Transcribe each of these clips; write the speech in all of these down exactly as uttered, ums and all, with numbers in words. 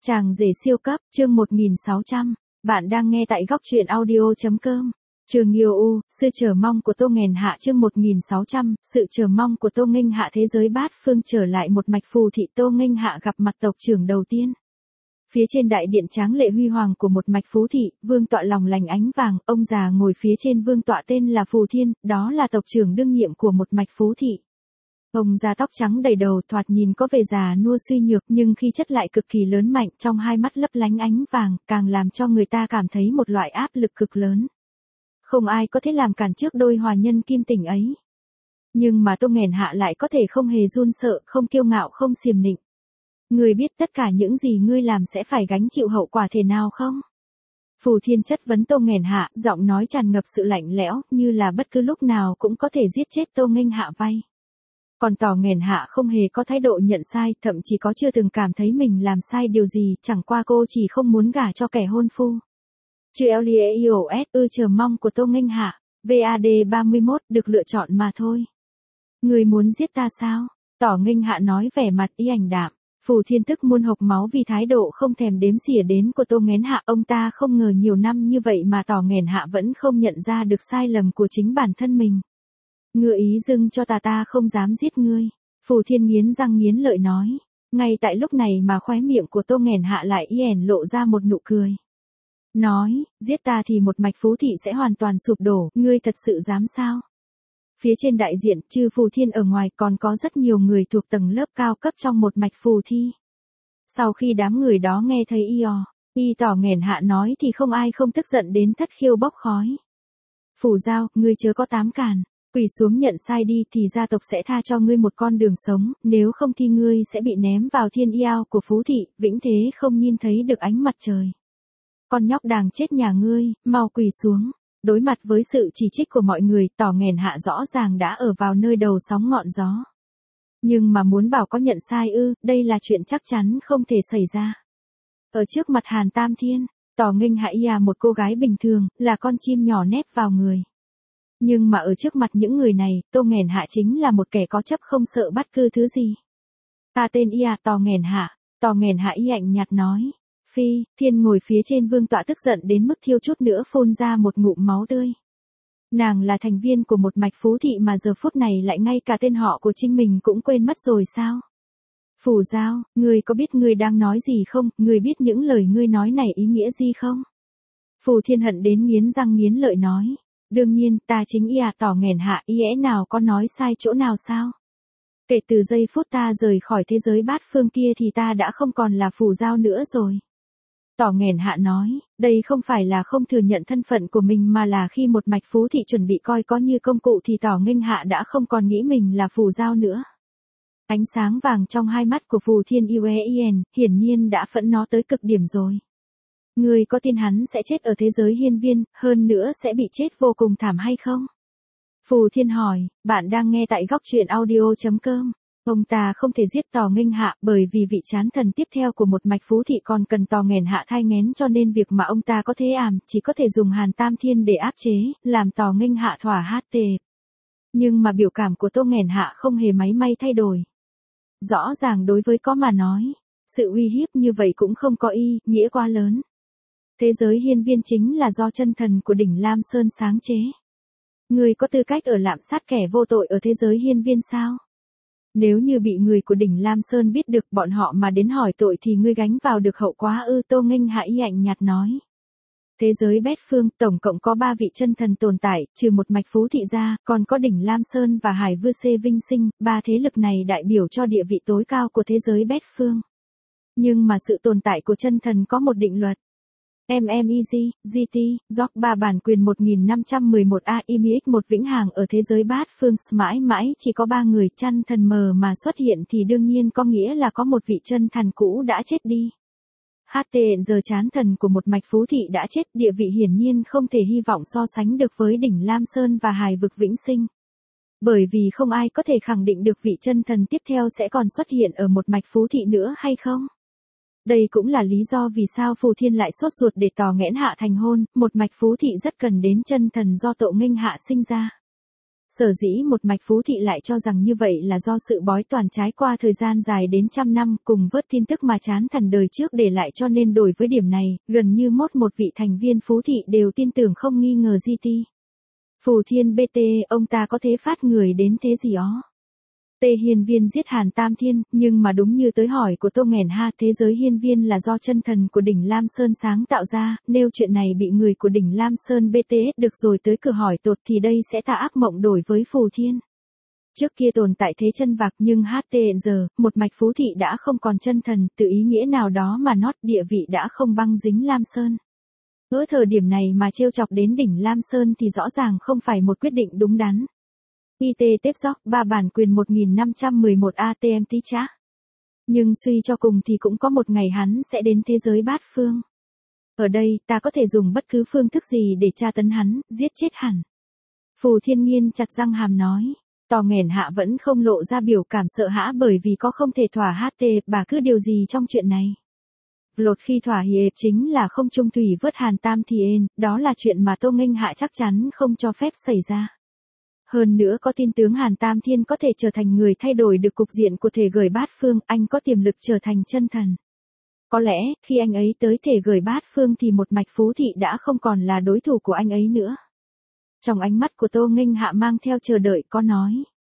Chàng rể siêu cấp, chương một nghìn sáu trăm. Bạn đang nghe tại góc truyện audio.com. Trường yêu u, sự chờ mong của Tô Nghèn Hạ chương một nghìn sáu trăm, sự chờ mong của Tô Nghênh Hạ thế giới bát phương trở lại một mạch phù thị Tô Nghênh Hạ gặp mặt tộc trưởng đầu tiên. Phía trên đại điện tráng lệ huy hoàng của một mạch phú thị, vương tọa lòng lành ánh vàng, ông già ngồi phía trên vương tọa tên là Phù Thiên, đó là tộc trưởng đương nhiệm của một mạch phú thị. Ông già tóc trắng đầy đầu thoạt nhìn có vẻ già nua suy nhược nhưng khi chất lại cực kỳ lớn mạnh trong hai mắt lấp lánh ánh vàng càng làm cho người ta cảm thấy một loại áp lực cực lớn. Không ai có thể làm cản trước đôi hòa nhân kim tình ấy. Nhưng mà Tô Nghèn Hạ lại có thể không hề run sợ, không kiêu ngạo, không xiềm nịnh. Ngươi biết tất cả những gì ngươi làm sẽ phải gánh chịu hậu quả thế nào không? Phù Thiên chất vấn Tô Nghèn Hạ, giọng nói tràn ngập sự lạnh lẽo, như là bất cứ lúc nào cũng có thể giết chết Tô Nghênh Hạ vay. Còn Tỏ Nghèn Hạ không hề có thái độ nhận sai, thậm chí có chưa từng cảm thấy mình làm sai điều gì, chẳng qua cô chỉ không muốn gả cho kẻ hôn phu. Chữ L I O S ư chờ mong của Tô Nghênh Hạ, V A D ba mươi mốt được lựa chọn mà thôi. Người muốn giết ta sao? Tỏ Nghênh Hạ nói vẻ mặt y ảnh đạm. Phù Thiên tức muôn hộc máu vì thái độ không thèm đếm xỉa đến của Tô Nghèn Hạ. Ông ta không ngờ nhiều năm như vậy mà Tỏ Nghèn Hạ vẫn không nhận ra được sai lầm của chính bản thân mình. Ngựa ý dưng cho ta ta không dám giết ngươi. Phù Thiên nghiến răng nghiến lợi nói. Ngay tại lúc này mà khóe miệng của Tô Nghèn Hạ lại y ẻn lộ ra một nụ cười. Nói, giết ta thì một mạch phú thị sẽ hoàn toàn sụp đổ, ngươi thật sự dám sao? Phía trên đại diện, trừ Phù Thiên ở ngoài còn có rất nhiều người thuộc tầng lớp cao cấp trong một mạch phù thi. Sau khi đám người đó nghe thấy y o, y Tỏ Nghèn Hạ nói thì không ai không tức giận đến thất khiêu bốc khói. Phù Giao, ngươi chớ có tám càn. Quỳ xuống nhận sai đi thì gia tộc sẽ tha cho ngươi một con đường sống, nếu không thì ngươi sẽ bị ném vào thiên yêu của phú thị, vĩnh thế không nhìn thấy được ánh mặt trời. Con nhóc đàng chết nhà ngươi, mau quỳ xuống. Đối mặt với sự chỉ trích của mọi người, Tỏ Nghèn Hạ rõ ràng đã ở vào nơi đầu sóng ngọn gió. Nhưng mà muốn bảo có nhận sai ư, đây là chuyện chắc chắn không thể xảy ra. Ở trước mặt Hàn Tam Thiên, Tỏ Nghênh Hạ y à một cô gái bình thường, là con chim nhỏ nép vào người. Nhưng mà ở trước mặt những người này, Tô Nghèn Hạ chính là một kẻ có chấp không sợ bất cứ thứ gì. Ta tên y à Tỏ Nghèn Hạ, Tỏ Nghèn Hạ y lạnh nhạt nói. Phi, Thiên ngồi phía trên vương tọa tức giận đến mức thiêu chút nữa phun ra một ngụm máu tươi. Nàng là thành viên của một mạch phú thị mà giờ phút này lại ngay cả tên họ của chính mình cũng quên mất rồi sao? Phù Giao, ngươi có biết ngươi đang nói gì không, ngươi biết những lời ngươi nói này ý nghĩa gì không? Phù Thiên hận đến nghiến răng nghiến lợi nói. Đương nhiên, ta chính y à Tỏ Nghèn Hạ y ẽ nào có nói sai chỗ nào sao? Kể từ giây phút ta rời khỏi thế giới bát phương kia thì ta đã không còn là Phù Giao nữa rồi. Tỏ Nghèn Hạ nói, đây không phải là không thừa nhận thân phận của mình mà là khi một mạch phú thị chuẩn bị coi có như công cụ thì Tỏ Nghênh Hạ đã không còn nghĩ mình là Phù Giao nữa. Ánh sáng vàng trong hai mắt của Phù Thiên u e en, hiển nhiên đã phẫn nó tới cực điểm rồi. Ngươi có tin hắn sẽ chết ở thế giới hiên viên, hơn nữa sẽ bị chết vô cùng thảm hay không? Phù Thiên hỏi, bạn đang nghe tại góc truyện audio.com. Ông ta không thể giết Tỏ Nghênh Hạ bởi vì vị chán thần tiếp theo của một mạch phú thị còn cần Tỏ Nghèn Hạ thai nghén cho nên việc mà ông ta có thể ảm chỉ có thể dùng Hàn Tam Thiên để áp chế, làm Tỏ Nghênh Hạ thỏa hát tề. Nhưng mà biểu cảm của Tô Nghèn Hạ không hề máy may thay đổi. Rõ ràng đối với có mà nói, sự uy hiếp như vậy cũng không có ý nghĩa quá lớn. Thế giới hiên viên chính là do chân thần của đỉnh Lam Sơn sáng chế. Người có tư cách ở lạm sát kẻ vô tội ở thế giới hiên viên sao? Nếu như bị người của đỉnh Lam Sơn biết được bọn họ mà đến hỏi tội thì ngươi gánh vào được hậu quả ư? Tô Nghênh Hạ y lạnh nhạt nói. Thế giới bát phương tổng cộng có ba vị chân thần tồn tại, trừ một mạch phú thị ra, còn có đỉnh Lam Sơn và Hải Vư Xê Vinh Sinh, ba thế lực này đại biểu cho địa vị tối cao của thế giới bát phương. Nhưng mà sự tồn tại của chân thần có một định luật. em em e giê, giê tê, Gióc ba bản quyền một nghìn năm trăm mười một A I M X một vĩnh hằng ở thế giới bát phương mãi mãi chỉ có ba người chân thần mờ mà xuất hiện thì đương nhiên có nghĩa là có một vị chân thần cũ đã chết đi. hát tê giờ chán thần của một mạch phú thị đã chết, địa vị hiển nhiên không thể hy vọng so sánh được với đỉnh Lam Sơn và Hải vực vĩnh sinh. Bởi vì không ai có thể khẳng định được vị chân thần tiếp theo sẽ còn xuất hiện ở một mạch phú thị nữa hay không. Đây cũng là lý do vì sao Phù Thiên lại sốt ruột để Tỏ Nghẽn Hạ thành hôn, một mạch phú thị rất cần đến chân thần do Tô Nghênh Hạ sinh ra. Sở dĩ một mạch phú thị lại cho rằng như vậy là do sự bói toán trải qua thời gian dài đến trăm năm cùng vớt tin tức mà chán thần đời trước để lại, cho nên đối với điểm này, gần như mốt một vị thành viên phú thị đều tin tưởng không nghi ngờ gì ti. Phù Thiên bê tê, ông ta có thế phát người đến thế gì ó. Tê Hiên Viên giết Hàn Tam Thiên, nhưng mà đúng như tới hỏi của Tô Nghèn ha, thế giới hiên viên là do chân thần của đỉnh Lam Sơn sáng tạo ra, nếu chuyện này bị người của đỉnh Lam Sơn bê tê ét được rồi tới cửa hỏi tột thì đây sẽ tạo ác mộng đổi với Phù Thiên. Trước kia tồn tại thế chân vạc nhưng hát tê giờ, một mạch phú thị đã không còn chân thần, từ ý nghĩa nào đó mà nót địa vị đã không băng dính Lam Sơn. Ở thời điểm này mà trêu chọc đến đỉnh Lam Sơn thì rõ ràng không phải một quyết định đúng đắn. i tê tiếp dóc ba bản quyền một nghìn năm trăm mười một a tê em tí chá. Nhưng suy cho cùng thì cũng có một ngày hắn sẽ đến thế giới bát phương. Ở đây ta có thể dùng bất cứ phương thức gì để tra tấn hắn, giết chết hẳn. Phù Thiên Nghiên chặt răng hàm nói. Tò Nghèn hạ vẫn không lộ ra biểu cảm sợ hãi bởi vì có không thể thỏa hát tê, bà cứ điều gì trong chuyện này. Lột khi thỏa hiệp chính là không trung thủy vớt Hàn Tam Thiên, đó là chuyện mà Tô Nghênh Hạ chắc chắn không cho phép xảy ra. Hơn nữa có tin tướng Hàn Tam Thiên có thể trở thành người thay đổi được cục diện của thể gửi bát phương, anh có tiềm lực trở thành chân thần. Có lẽ, khi anh ấy tới thể gửi bát phương thì một mạch phú thị đã không còn là đối thủ của anh ấy nữa. Trong ánh mắt của Tô Nghênh Hạ mang theo chờ đợi có nói.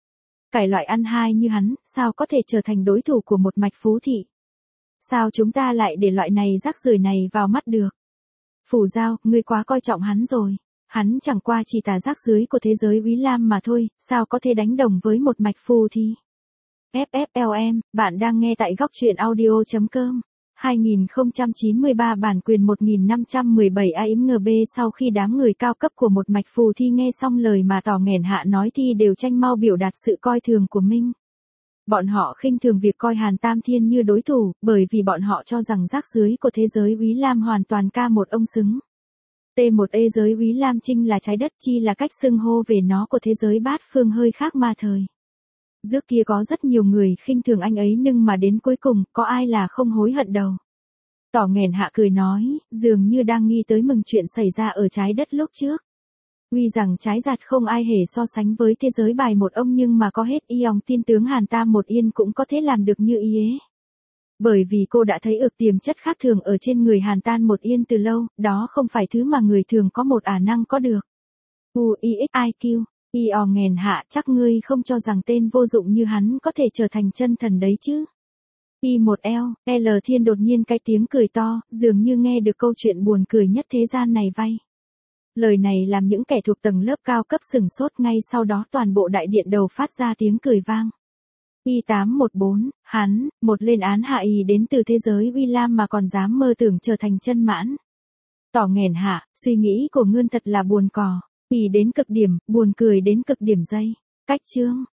Cải loại ăn hai như hắn, sao có thể trở thành đối thủ của một mạch phú thị? Sao chúng ta lại để loại này rác rưởi này vào mắt được? Phủ Giao, ngươi quá coi trọng hắn rồi. Hắn chẳng qua chỉ tà rác dưới của thế giới Úy Lam mà thôi, sao có thể đánh đồng với một mạch phù thì? ép ép lờ em, bạn đang nghe tại góc truyện audio.com. hai nghìn không trăm chín mươi ba bản quyền một nghìn năm trăm mười bảy a im ngb. Sau khi đám người cao cấp của một mạch phù thi nghe xong lời mà Tò Nghèn Hạ nói thì đều tranh mau biểu đạt sự coi thường của mình. Bọn họ khinh thường việc coi Hàn Tam Thiên như đối thủ, bởi vì bọn họ cho rằng rác dưới của thế giới Úy Lam hoàn toàn ca một ông xứng. tê một e giới Úy Lam Trinh là trái đất chi là cách xưng hô về nó của thế giới bát phương hơi khác ma thời. Trước kia có rất nhiều người khinh thường anh ấy nhưng mà đến cuối cùng có ai là không hối hận đâu. Tò Nghèn Hạ cười nói, dường như đang nghi tới mừng chuyện xảy ra ở trái đất lúc trước. Tuy rằng trái giặt không ai hề so sánh với thế giới bài một ông nhưng mà có hết y ong tin tướng Hàn Tam một yên cũng có thể làm được như y ấy. Bởi vì cô đã thấy ược tiềm chất khác thường ở trên người Hàn Tam một yên từ lâu, đó không phải thứ mà người thường có một ả năng có được. u i ích i kiu, y o Nghèn Hạ, chắc ngươi không cho rằng tên vô dụng như hắn có thể trở thành chân thần đấy chứ. i một l, L Thiên đột nhiên cái tiếng cười to, dường như nghe được câu chuyện buồn cười nhất thế gian này vay. Lời này làm những kẻ thuộc tầng lớp cao cấp sửng sốt, ngay sau đó toàn bộ đại điện đầu phát ra tiếng cười vang. i tám một bốn, hắn, một lên án hạ y đến từ thế giới Uy Lam mà còn dám mơ tưởng trở thành chân mãn. Tò Nghèn Hạ, suy nghĩ của ngươi thật là buồn cỏ, y đến cực điểm, buồn cười đến cực điểm dây. Cách chương,